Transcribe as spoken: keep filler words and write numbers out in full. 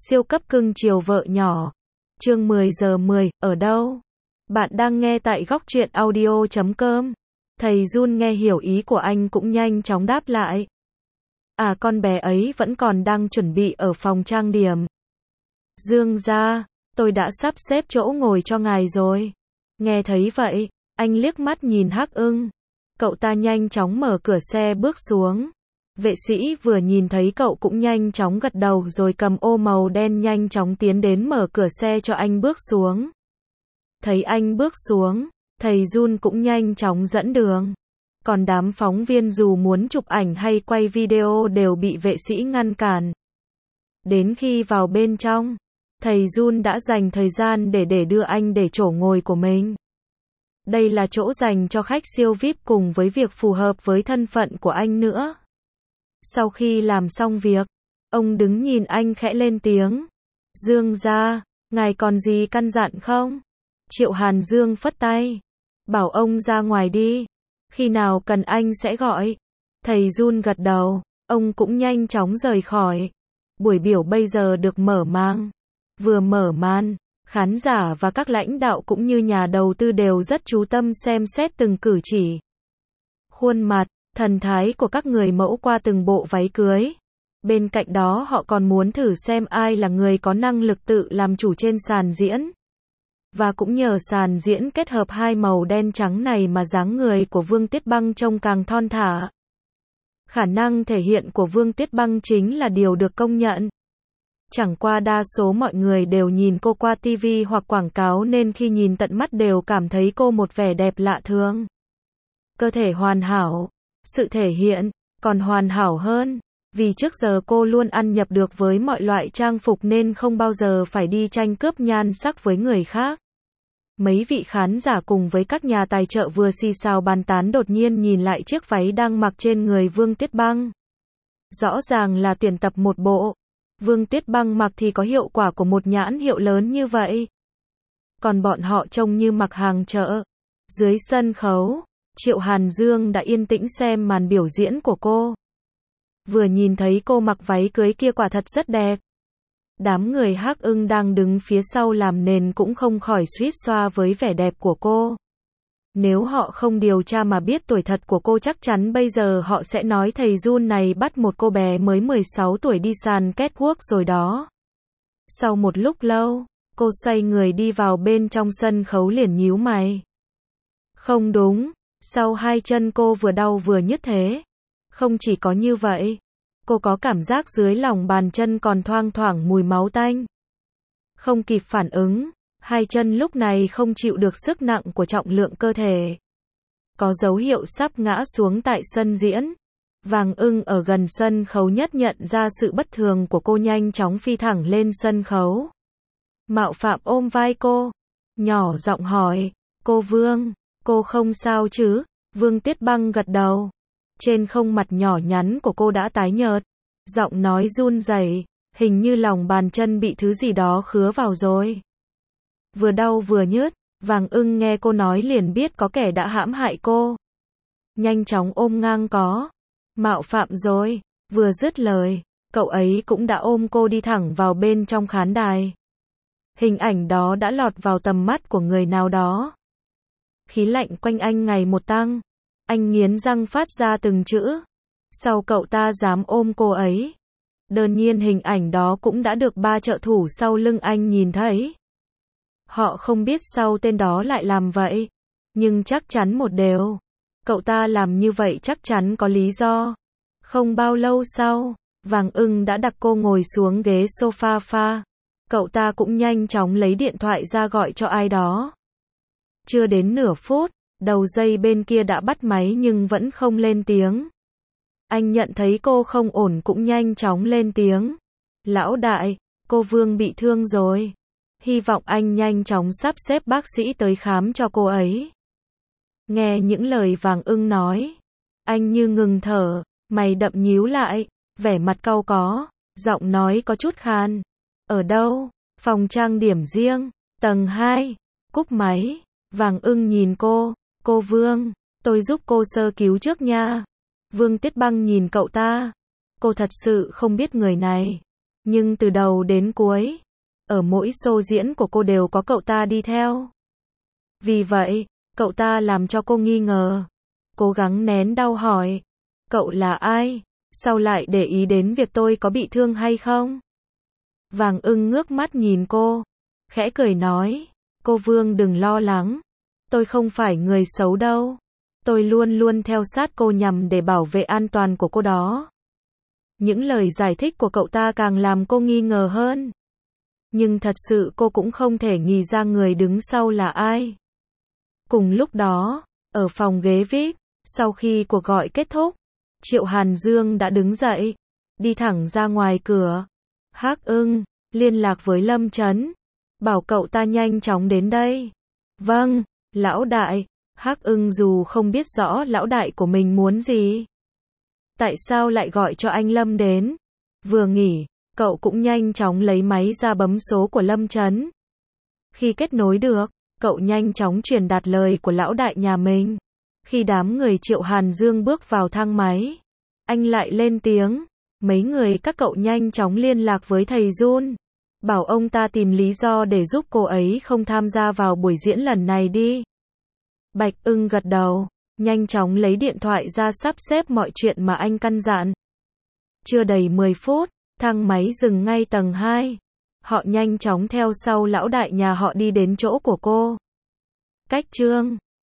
Siêu cấp cưng chiều vợ nhỏ. Chương mười giờ mười, ở đâu? Bạn đang nghe tại góc truyện audio chấm com. Thầy Jun nghe hiểu ý của anh cũng nhanh chóng đáp lại. À, con bé ấy vẫn còn đang chuẩn bị ở phòng trang điểm. Dương gia, tôi đã sắp xếp chỗ ngồi cho ngài rồi. Nghe thấy vậy, anh liếc mắt nhìn Hắc Ưng. Cậu ta nhanh chóng mở cửa xe bước xuống. Vệ sĩ vừa nhìn thấy cậu cũng nhanh chóng gật đầu rồi cầm ô màu đen nhanh chóng tiến đến mở cửa xe cho anh bước xuống. Thấy anh bước xuống, thầy Jun cũng nhanh chóng dẫn đường. Còn đám phóng viên dù muốn chụp ảnh hay quay video đều bị vệ sĩ ngăn cản. Đến khi vào bên trong, thầy Jun đã dành thời gian để để đưa anh để chỗ ngồi của mình. Đây là chỗ dành cho khách siêu vi ai pi cùng với việc phù hợp với thân phận của anh nữa. Sau khi làm xong việc, ông đứng nhìn anh khẽ lên tiếng. Dương gia, ngài còn gì căn dặn không? Triệu Hàn Dương phất tay. Bảo ông ra ngoài đi. Khi nào cần anh sẽ gọi. Thầy Jun gật đầu. Ông cũng nhanh chóng rời khỏi. Buổi biểu bây giờ được mở màn. Vừa mở màn, khán giả và các lãnh đạo cũng như nhà đầu tư đều rất chú tâm xem xét từng cử chỉ. Khuôn mặt, thần thái của các người mẫu qua từng bộ váy cưới. Bên cạnh đó họ còn muốn thử xem ai là người có năng lực tự làm chủ trên sàn diễn. Và cũng nhờ sàn diễn kết hợp hai màu đen trắng này mà dáng người của Vương Tiết Băng trông càng thon thả. Khả năng thể hiện của Vương Tiết Băng chính là điều được công nhận. Chẳng qua đa số mọi người đều nhìn cô qua ti vi hoặc quảng cáo nên khi nhìn tận mắt đều cảm thấy cô một vẻ đẹp lạ thường. Cơ thể hoàn hảo. Sự thể hiện còn hoàn hảo hơn, vì trước giờ cô luôn ăn nhập được với mọi loại trang phục nên không bao giờ phải đi tranh cướp nhan sắc với người khác. Mấy vị khán giả cùng với các nhà tài trợ vừa xì xào bàn tán đột nhiên nhìn lại chiếc váy đang mặc trên người Vương Tiết Băng. Rõ ràng là tuyển tập một bộ. Vương Tiết Băng mặc thì có hiệu quả của một nhãn hiệu lớn như vậy. Còn bọn họ trông như mặc hàng chợ. Dưới sân khấu, Triệu Hàn Dương đã yên tĩnh xem màn biểu diễn của cô. Vừa nhìn thấy cô mặc váy cưới kia quả thật rất đẹp. Đám người Hắc Ưng đang đứng phía sau làm nền cũng không khỏi suýt xoa với vẻ đẹp của cô. Nếu họ không điều tra mà biết tuổi thật của cô chắc chắn bây giờ họ sẽ nói thầy Jun này bắt một cô bé mới mười sáu tuổi đi sàn catwalk rồi đó. Sau một lúc lâu, cô xoay người đi vào bên trong sân khấu liền nhíu mày. Không đúng. Sau hai chân cô vừa đau vừa nhức thế. Không chỉ có như vậy, cô có cảm giác dưới lòng bàn chân còn thoang thoảng mùi máu tanh. Không kịp phản ứng, hai chân lúc này không chịu được sức nặng của trọng lượng cơ thể. Có dấu hiệu sắp ngã xuống tại sân diễn. Vàng Ưng ở gần sân khấu nhất nhận ra sự bất thường của cô nhanh chóng phi thẳng lên sân khấu. Mạo Phạm ôm vai cô, nhỏ giọng hỏi, cô Vương, cô không sao chứ? Vương Tiết Băng gật đầu. Trên khuôn mặt nhỏ nhắn của cô đã tái nhợt. Giọng nói run rẩy, hình như lòng bàn chân bị thứ gì đó khứa vào rồi. Vừa đau vừa nhức, Vàng Ưng nghe cô nói liền biết có kẻ đã hãm hại cô. Nhanh chóng ôm ngang có. Mạo Phạm rồi. Vừa dứt lời, cậu ấy cũng đã ôm cô đi thẳng vào bên trong khán đài. Hình ảnh đó đã lọt vào tầm mắt của người nào đó. Khí lạnh quanh anh ngày một tăng. Anh nghiến răng phát ra từng chữ. Sao cậu ta dám ôm cô ấy? Đương nhiên hình ảnh đó cũng đã được ba trợ thủ sau lưng anh nhìn thấy. Họ không biết sao tên đó lại làm vậy. Nhưng chắc chắn một điều. Cậu ta làm như vậy chắc chắn có lý do. Không bao lâu sau, Vàng Ưng đã đặt cô ngồi xuống ghế sofa pha. Cậu ta cũng nhanh chóng lấy điện thoại ra gọi cho ai đó. Chưa đến nửa phút, đầu dây bên kia đã bắt máy nhưng vẫn không lên tiếng. Anh nhận thấy cô không ổn cũng nhanh chóng lên tiếng. Lão đại, cô Vương bị thương rồi. Hy vọng anh nhanh chóng sắp xếp bác sĩ tới khám cho cô ấy. Nghe những lời Vàng Ưng nói, anh như ngừng thở, mày đậm nhíu lại, vẻ mặt cau có, giọng nói có chút khan. Ở đâu? Phòng trang điểm riêng, tầng hai. Cúp máy. Vàng Ưng nhìn cô, cô Vương, tôi giúp cô sơ cứu trước nha. Vương Tiết Băng nhìn cậu ta, cô thật sự không biết người này. Nhưng từ đầu đến cuối, ở mỗi show diễn của cô đều có cậu ta đi theo. Vì vậy, cậu ta làm cho cô nghi ngờ. Cố gắng nén đau hỏi, cậu là ai? Sao lại để ý đến việc tôi có bị thương hay không? Vàng ưng ngước mắt nhìn cô, khẽ cười nói, cô Vương đừng lo lắng, tôi không phải người xấu đâu. Tôi luôn luôn theo sát cô nhằm để bảo vệ an toàn của cô đó. Những lời giải thích của cậu ta càng làm cô nghi ngờ hơn. Nhưng thật sự cô cũng không thể nghĩ ra người đứng sau là ai. Cùng lúc đó, ở phòng ghế vi ai pi, sau khi cuộc gọi kết thúc, Triệu Hàn Dương đã đứng dậy, đi thẳng ra ngoài cửa. Hắc Ưng, liên lạc với Lâm Chấn, bảo cậu ta nhanh chóng đến đây. Vâng, lão đại. Hắc Ưng dù không biết rõ lão đại của mình muốn gì, tại sao lại gọi cho anh Lâm đến. Vừa nghỉ, cậu cũng nhanh chóng lấy máy ra bấm số của Lâm Chấn. Khi kết nối được, cậu nhanh chóng truyền đạt lời của lão đại nhà mình. Khi đám người Triệu Hàn Dương bước vào thang máy, anh lại lên tiếng, mấy người các cậu nhanh chóng liên lạc với thầy Jun, bảo ông ta tìm lý do để giúp cô ấy không tham gia vào buổi diễn lần này đi. Bạch Ưng gật đầu, nhanh chóng lấy điện thoại ra sắp xếp mọi chuyện mà anh căn dặn. Chưa đầy mười phút, thang máy dừng ngay tầng hai. Họ nhanh chóng theo sau lão đại nhà họ đi đến chỗ của cô. Cách Trương